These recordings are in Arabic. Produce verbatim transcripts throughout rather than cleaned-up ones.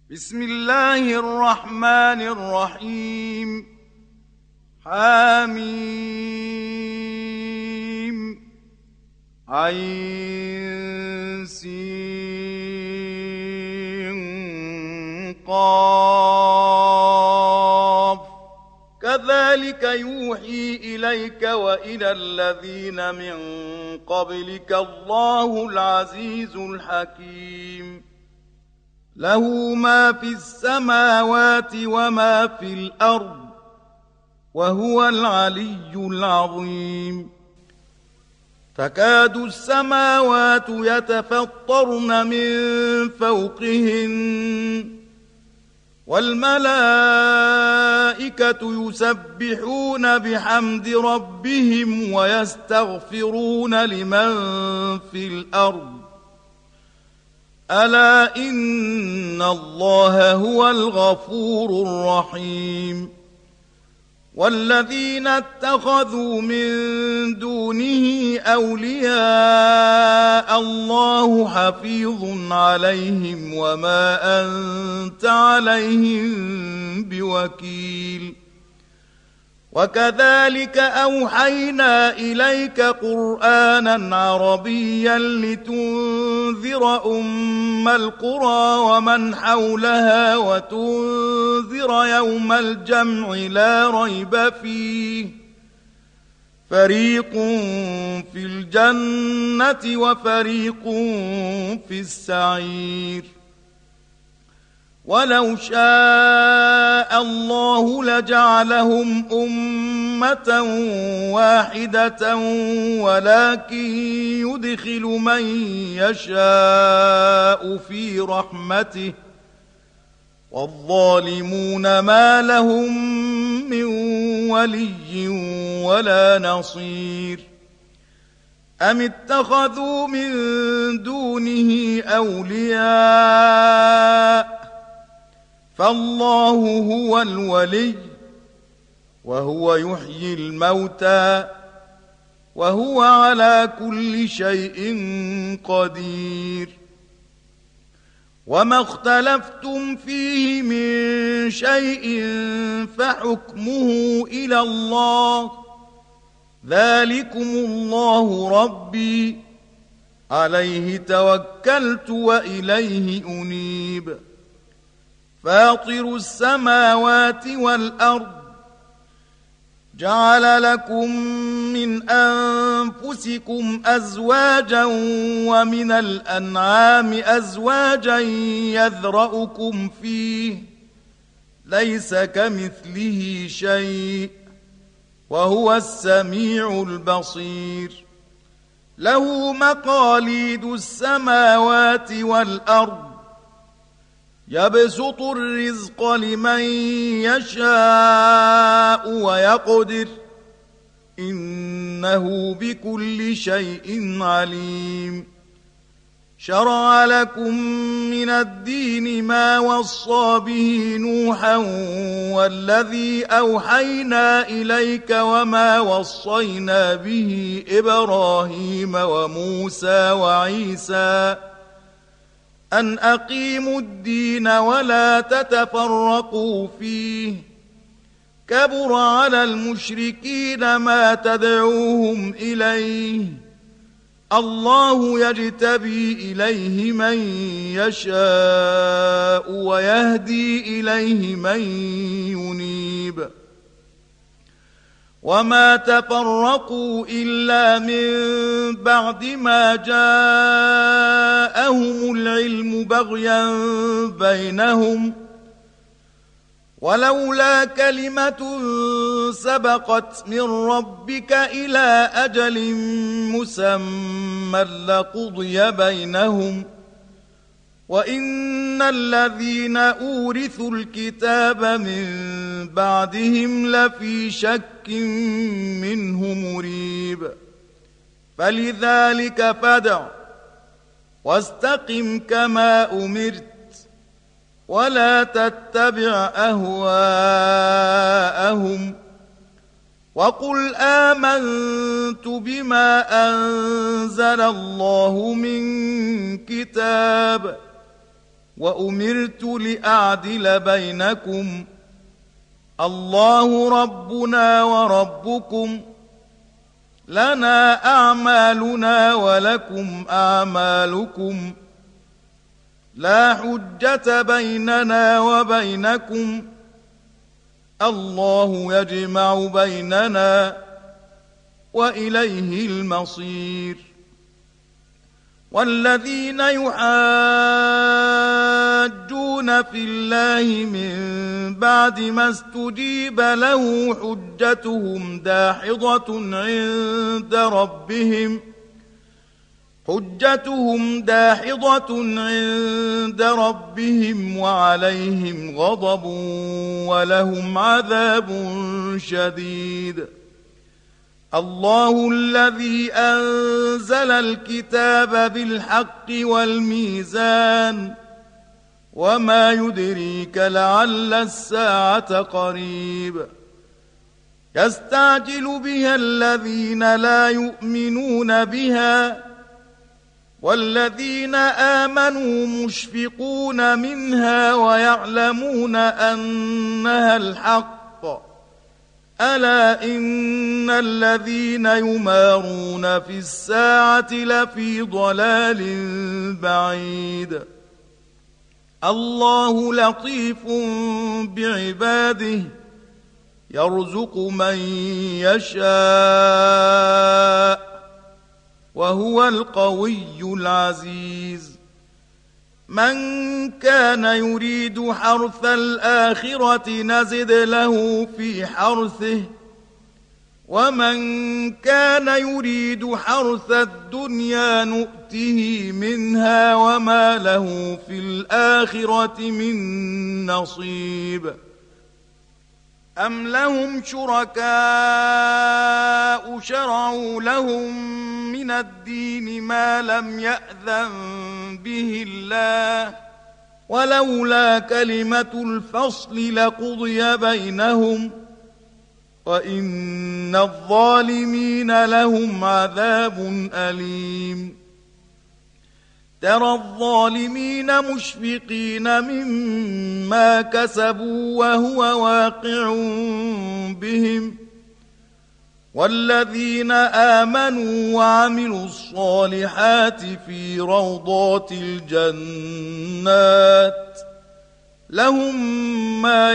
بسم الله الرحمن الرحيم. حميم عين سين قاف. كذلك يوحي إليك وإلى الذين من قبلك الله العزيز الحكيم. له ما في السماوات وما في الأرض وهو العلي العظيم. تكاد السماوات يتفطرن من فوقهن والملائكة يسبحون بحمد ربهم ويستغفرون لمن في الأرض ألا إن الله هو الغفور الرحيم. والذين اتخذوا من دونه أولياء الله حفيظ عليهم وما أنت عليهم بوكيل. وكذلك أوحينا إليك قرآنا عربيا لتنذر أم القرى ومن حولها وتنذر يوم الجمع لا ريب فيه فريق في الجنة وفريق في السعير. ولو شاء الله لجعلهم أمة واحدة ولكن يدخل من يشاء في رحمته والظالمون ما لهم من ولي ولا نصير. أم اتخذوا من دونه أولياء فالله هو الولي وهو يحيي الموتى وهو على كل شيء قدير. وما اختلفتم فيه من شيء فحكمه إلى الله ذلكم الله ربي عليه توكلت وإليه أنيب. فاطر السماوات والأرض جعل لكم من أنفسكم أزواجا ومن الأنعام أزواجا يذرأكم فيه ليس كمثله شيء وهو السميع البصير. له مقاليد السماوات والأرض يبسط الرزق لمن يشاء ويقدر إنه بكل شيء عليم. شرع لكم من الدين ما وصى به نوحا والذي أوحينا إليك وما وصينا به إبراهيم وموسى وعيسى أن أقيموا الدين ولا تتفرقوا فيه كبر على المشركين ما تدعوهم إليه الله يجتبي إليه من يشاء ويهدي إليه من ينيب. وما تفرقوا إلا من بعد ما جاءهم العلم بغيا بينهم ولولا كلمة سبقت من ربك إلى أجل مسمى لقضي بينهم وإن الذين أورثوا الكتاب من بعدهم لفي شك منه مريب. فلذلك فادع واستقم كما أمرت ولا تتبع أهواءهم وقل آمنت بما أنزل الله من كتاب وأمرت لأعدل بينكم الله ربنا وربكم لنا أعمالنا ولكم أعمالكم لا حجة بيننا وبينكم الله يجمع بيننا وإليه المصير. والذين يحاجون في الله من بعد ما استجيب له حجتهم داحضة عند ربهم حجتهم داحضة عند ربهم وعليهم غضب ولهم عذاب شديد. الله الذي أنزل الكتاب بالحق والميزان وما يدريك لعل الساعة قريب. يستعجل بها الذين لا يؤمنون بها والذين آمنوا مشفقون منها ويعلمون أنها الحق. ألا إن الذين يمارون في الساعة لفي ضلال بعيد. الله لطيف بعباده يرزق من يشاء وهو القوي العزيز. من كان يريد حرث الآخرة نزد له في حرثه ومن كان يريد حرث الدنيا نؤته منها وما له في الآخرة من نصيب. أم لهم شركاء شرعوا لهم من الدين ما لم يأذن به الله ولولا كلمة الفصل لقضي بينهم وإن الظالمين لهم عذاب أليم. ترى الظالمين مشفقين مما كسبوا وهو واقع بهم والذين آمنوا وعملوا الصالحات في روضات الجنات لهم ما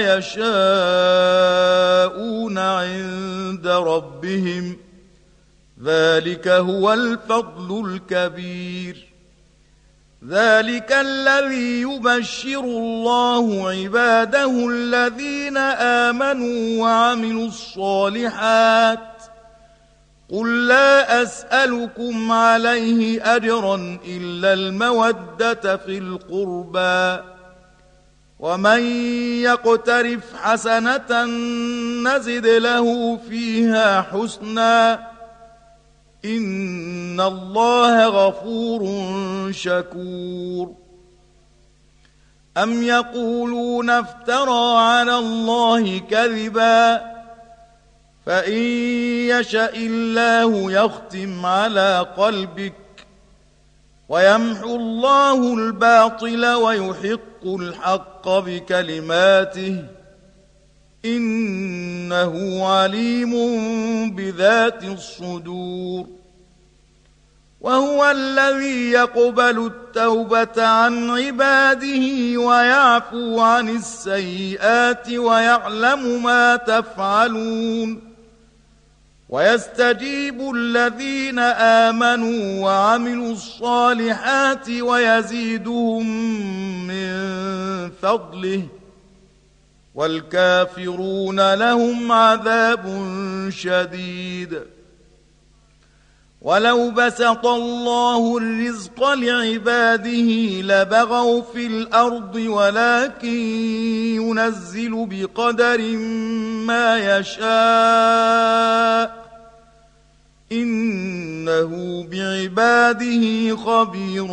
يشاءون عند ربهم ذلك هو الفضل الكبير. ذلك الذي يبشر الله عباده الذين آمنوا وعملوا الصالحات قل لا أسألكم عليه أجرا إلا المودة في القربى ومن يقترف حسنة نزد له فيها حسنا إن الله غفور شكور. أم يقولون افترى على الله كذبا فإن يشأ الله يختم على قلبك ويمحو الله الباطل ويحق الحق بكلماته إنه عليم بذات الصدور. وهو الذي يقبل التوبة عن عباده ويعفو عن السيئات ويعلم ما تفعلون ويستجيب الذين آمنوا وعملوا الصالحات ويزيدهم من فضله والكافرون لهم عذاب شديد. ولو بسط الله الرزق لعباده لبغوا في الأرض ولكن ينزل بقدر ما يشاء إنه بعباده خبير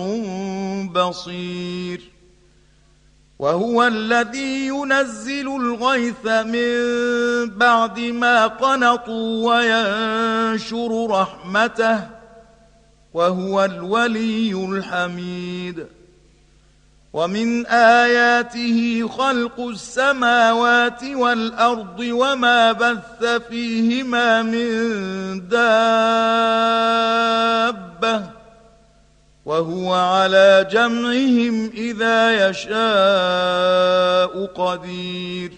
بصير. وهو الذي ينزل الغيث من بعد ما قنطوا وينشر رحمته وهو الولي الحميد. ومن آياته خلق السماوات والأرض وما بث فيهما من دابة وهو على جمعهم إذا يشاء قدير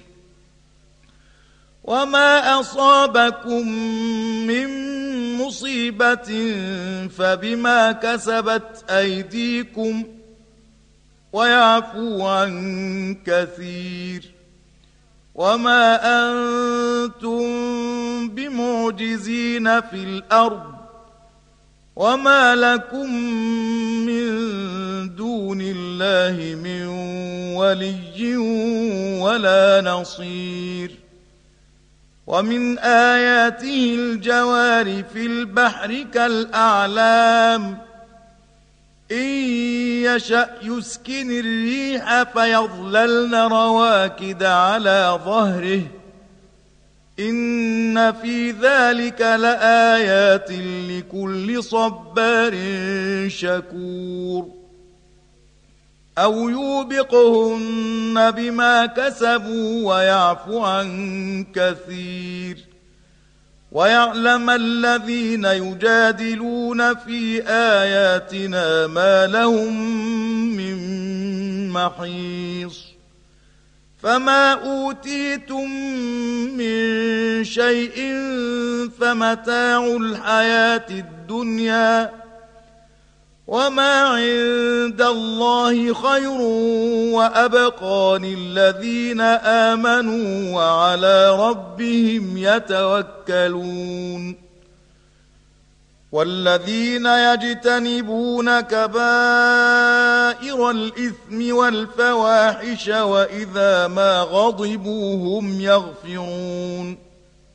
وما أصابكم من مصيبة فبما كسبت أيديكم ويعفو عن كثير وما أنتم بمعجزين في الأرض وما لكم من دون الله من ولي ولا نصير ومن آياته الجوار في البحر كالأعلام إن يشأ يسكن الريح فيظللن رواكد على ظهره إن في ذلك لآيات لكل صبار شكور أو يوبقهن بما كسبوا ويعفو عن كثير ويعلم الذين يجادلون في آياتنا ما لهم من محيص فما أوتيتم من شيء فمتاع الحياة الدنيا وما عند الله خير وأبقى للذين آمنوا وعلى ربهم يتوكلون والذين يجتنبون كبائر الإثم والفواحش وإذا ما غضبوا هم يغفرون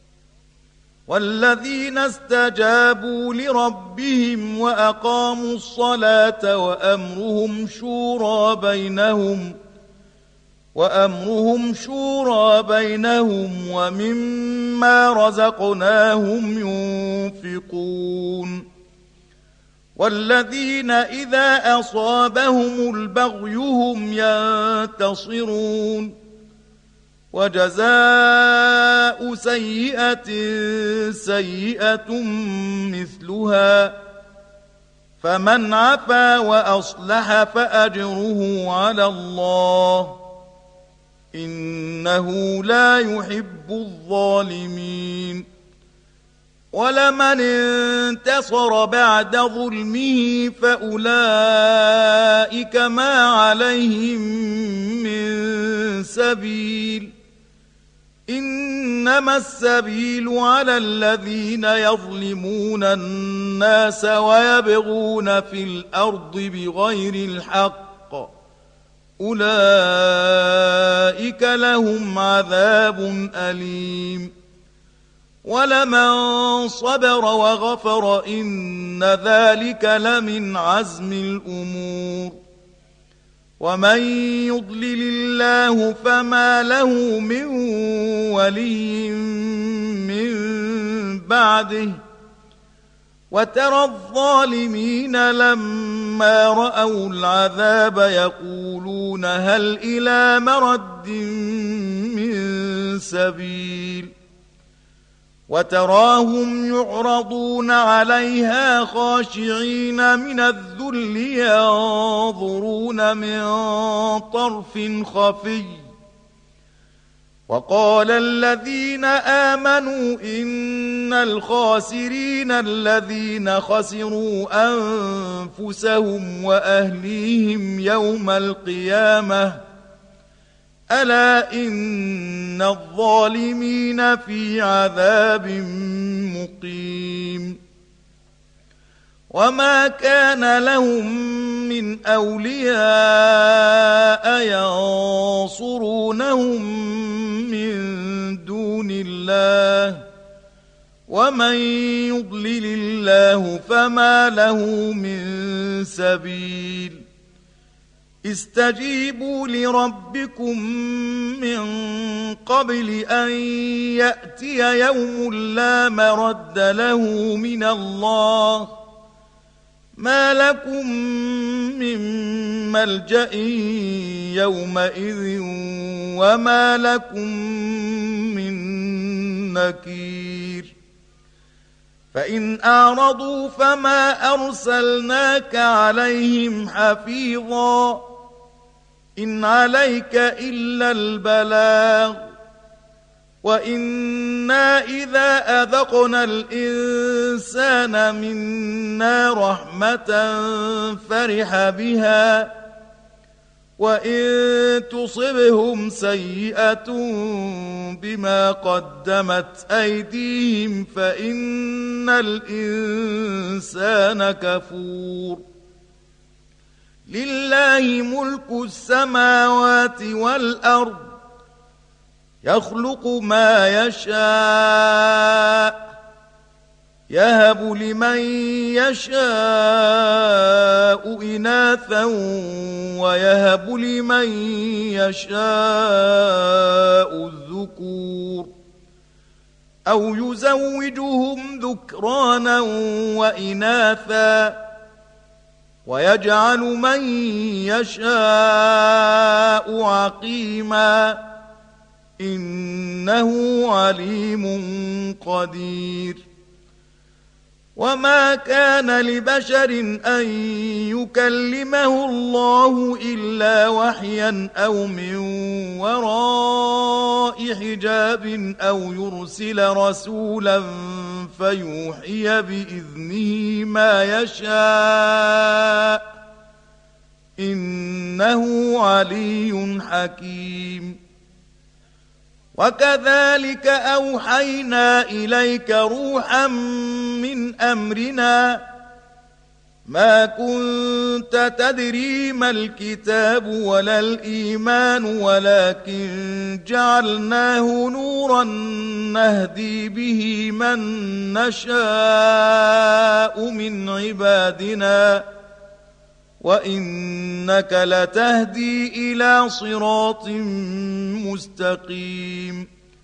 والذين استجابوا لربهم وأقاموا الصلاة وأمرهم شورى بينهم وأمرهم شورى بينهم ومما رزقناهم ينفقون والذين إذا أصابهم البغي هم ينتصرون وجزاء سيئة سيئة مثلها فمن عفا وأصلح فأجره على الله إنه لا يحب الظالمين ولمن انتصر بعد ظلمه فأولئك ما عليهم من سبيل إنما السبيل على الذين يظلمون الناس ويبغون في الأرض بغير الحق أولئك لهم عذاب أليم ولمن صبر وغفر إن ذلك لمن عزم الأمور ومن يضلل الله فما له من ولي من بعده وترى الظالمين لما رأوا العذاب يقولون هل إلى مرد من سبيل وتراهم يعرضون عليها خاشعين من الذل ينظرون من طرف خفي وقال الذين آمنوا إن الخاسرين الذين خسروا أنفسهم وأهليهم يوم القيامة ألا إن الظالمين في عذاب مقيم وما كان لهم من أولياء ينصرونهم من دون الله ومن يضلل الله فما له من سبيل استجيبوا لربكم من قبل أن يأتي يوم لا مرد له من الله ما لكم من ملجأ يومئذ وما لكم من نكير فإن أعرضوا فما أرسلناك عليهم حفيظا إن عليك إلا البلاغ وإنا إذا أذقنا الإنسان منا رحمة فرح بها وإن تصبهم سيئة بما قدمت أيديهم فإن الإنسان كفور لله ملك السماوات والأرض يخلق ما يشاء يهب لمن يشاء إناثا ويهب لمن يشاء الذكور أو يزوجهم ذكرانا وإناثا ويجعل من يشاء عقيما إنه عليم قدير وما كان لبشر أن يكلمه الله إلا وحيا أو من وراء حجاب أو يرسل رسولا فيوحي بإذنه ما يشاء إنه علي حكيم وكذلك أوحينا إليك روحا من أمرنا ما كنت تدري ما الكتاب ولا الإيمان ولكن جعلناه نورا نهدي به من نشاء من عبادنا وإنك لتهدي إلى صراط مستقيم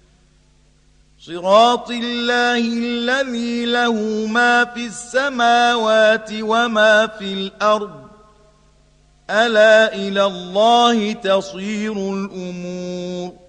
صراط الله الذي له ما في السماوات وما في الأرض ألا إلى الله تصير الأمور